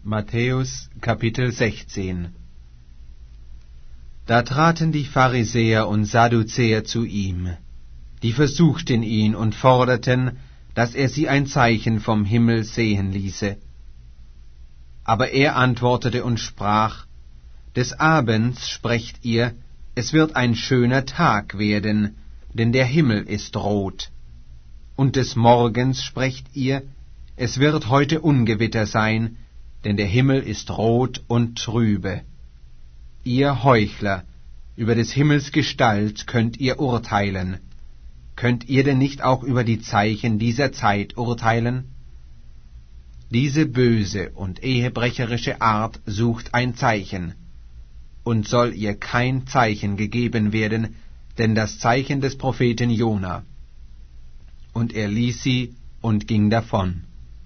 Matthäus Kapitel 16. Da traten die Pharisäer und Sadduzäer zu ihm. Die versuchten ihn und forderten, dass er sie ein Zeichen vom Himmel sehen ließe. Aber er antwortete und sprach: Des Abends sprecht ihr, es wird ein schöner Tag werden, denn der Himmel ist rot. Und des Morgens sprecht ihr, es wird heute Ungewitter sein, denn der Himmel ist rot und trübe. Ihr Heuchler, über des Himmels Gestalt könnt ihr urteilen. Könnt ihr denn nicht auch über die Zeichen dieser Zeit urteilen? Diese böse und ehebrecherische Art sucht ein Zeichen. Und soll ihr kein Zeichen gegeben werden, denn das Zeichen des Propheten Jona. Und er ließ sie und ging davon.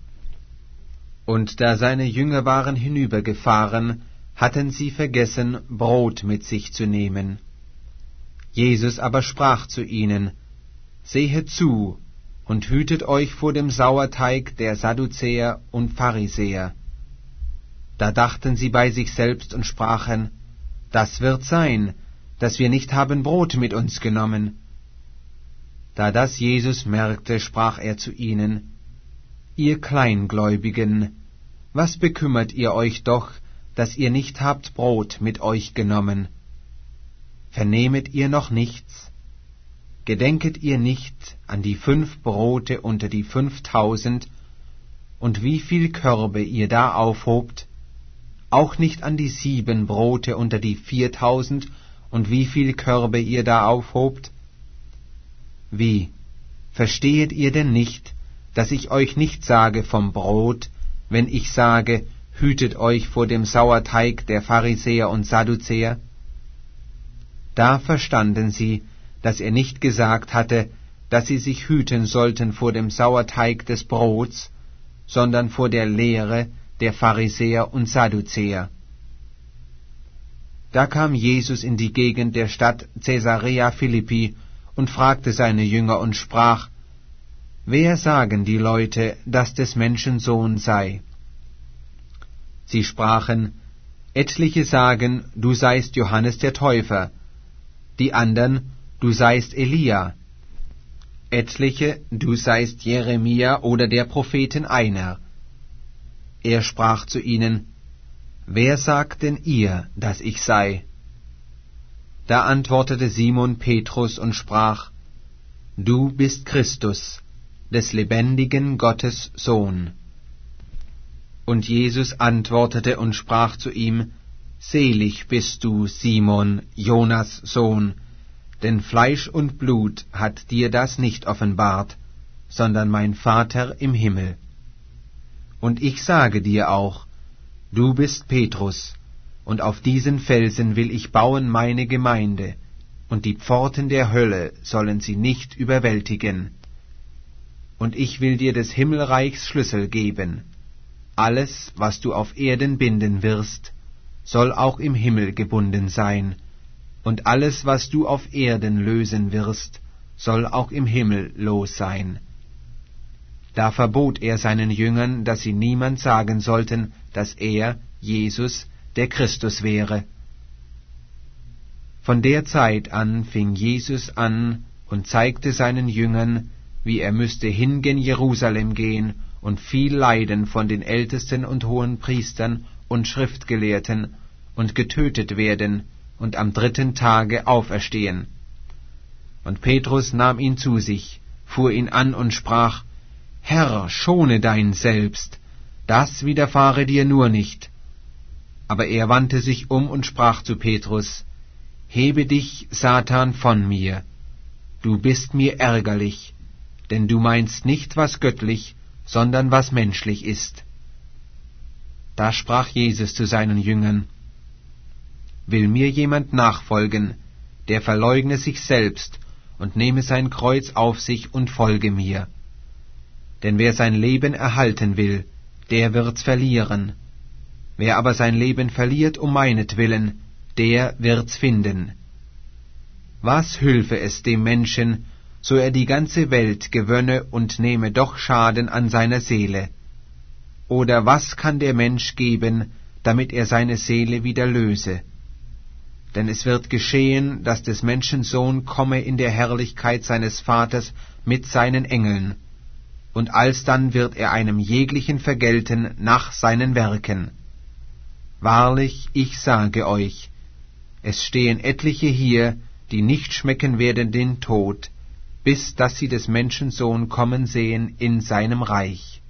Und da seine Jünger waren hinübergefahren, hatten sie vergessen, Brot mit sich zu nehmen. Jesus aber sprach zu ihnen: Sehet zu und hütet euch vor dem Sauerteig der Sadduzäer und Pharisäer. Da dachten sie bei sich selbst und sprachen: Das wird sein, dass wir nicht haben Brot mit uns genommen. Da das Jesus merkte, sprach er zu ihnen: Ihr Kleingläubigen, was bekümmert ihr euch doch, dass ihr nicht habt Brot mit euch genommen? Vernehmet ihr noch nichts? Gedenket ihr nicht an die 5 Brote unter die 5.000 und wie viel Körbe ihr da aufhobt? Auch nicht an die 7 Brote unter die 4.000 und wie viel Körbe ihr da aufhobt? Wie, verstehet ihr denn nicht, dass ich euch nicht sage vom Brot, wenn ich sage, hütet euch vor dem Sauerteig der Pharisäer und Sadduzäer? Da verstanden sie, dass er nicht gesagt hatte, dass sie sich hüten sollten vor dem Sauerteig des Brots, sondern vor der Lehre der Pharisäer und Sadduzäer. Da kam Jesus in die Gegend der Stadt Caesarea Philippi und fragte seine Jünger und sprach: Wer sagen die Leute, dass des Menschen Sohn sei? Sie sprachen: Etliche sagen, du seist Johannes der Täufer, die andern, du seist Elia, etliche, du seist Jeremia oder der Propheten einer. Er sprach zu ihnen: Wer sagt denn ihr, dass ich sei? Da antwortete Simon Petrus und sprach: Du bist Christus, des lebendigen Gottes Sohn. Und Jesus antwortete und sprach zu ihm: Selig bist du, Simon, Jonas Sohn, denn Fleisch und Blut hat dir das nicht offenbart, sondern mein Vater im Himmel. Und ich sage dir auch, du bist Petrus, und auf diesen Felsen will ich bauen meine Gemeinde, und die Pforten der Hölle sollen sie nicht überwältigen. Und ich will dir des Himmelreichs Schlüssel geben. Alles, was du auf Erden binden wirst, soll auch im Himmel gebunden sein, und alles, was du auf Erden lösen wirst, soll auch im Himmel los sein. Da verbot er seinen Jüngern, dass sie niemand sagen sollten, dass er, Jesus, der Christus wäre. Von der Zeit an fing Jesus an und zeigte seinen Jüngern, wie er müsste hingehen Jerusalem gehen und viel leiden von den Ältesten und Hohenpriestern und Schriftgelehrten und getötet werden und am 3. Tage auferstehen. Und Petrus nahm ihn zu sich, fuhr ihn an und sprach: Herr, schone dein Selbst, das widerfahre dir nur nicht. Aber er wandte sich um und sprach zu Petrus: Hebe dich, Satan, von mir, du bist mir ärgerlich, denn du meinst nicht, was göttlich, sondern was menschlich ist. Da sprach Jesus zu seinen Jüngern: Will mir jemand nachfolgen, der verleugne sich selbst und nehme sein Kreuz auf sich und folge mir. Denn wer sein Leben erhalten will, der wird's verlieren. Wer aber sein Leben verliert um meinetwillen, der wird's finden. Was hülfe es dem Menschen, so er die ganze Welt gewönne und nehme doch Schaden an seiner Seele? Oder was kann der Mensch geben, damit er seine Seele wieder löse? Denn es wird geschehen, dass des Menschen Sohn komme in der Herrlichkeit seines Vaters mit seinen Engeln, und alsdann wird er einem jeglichen vergelten nach seinen Werken. Wahrlich, ich sage euch, es stehen etliche hier, die nicht schmecken werden den Tod, bis dass sie des Menschen Sohn kommen sehen in seinem Reich.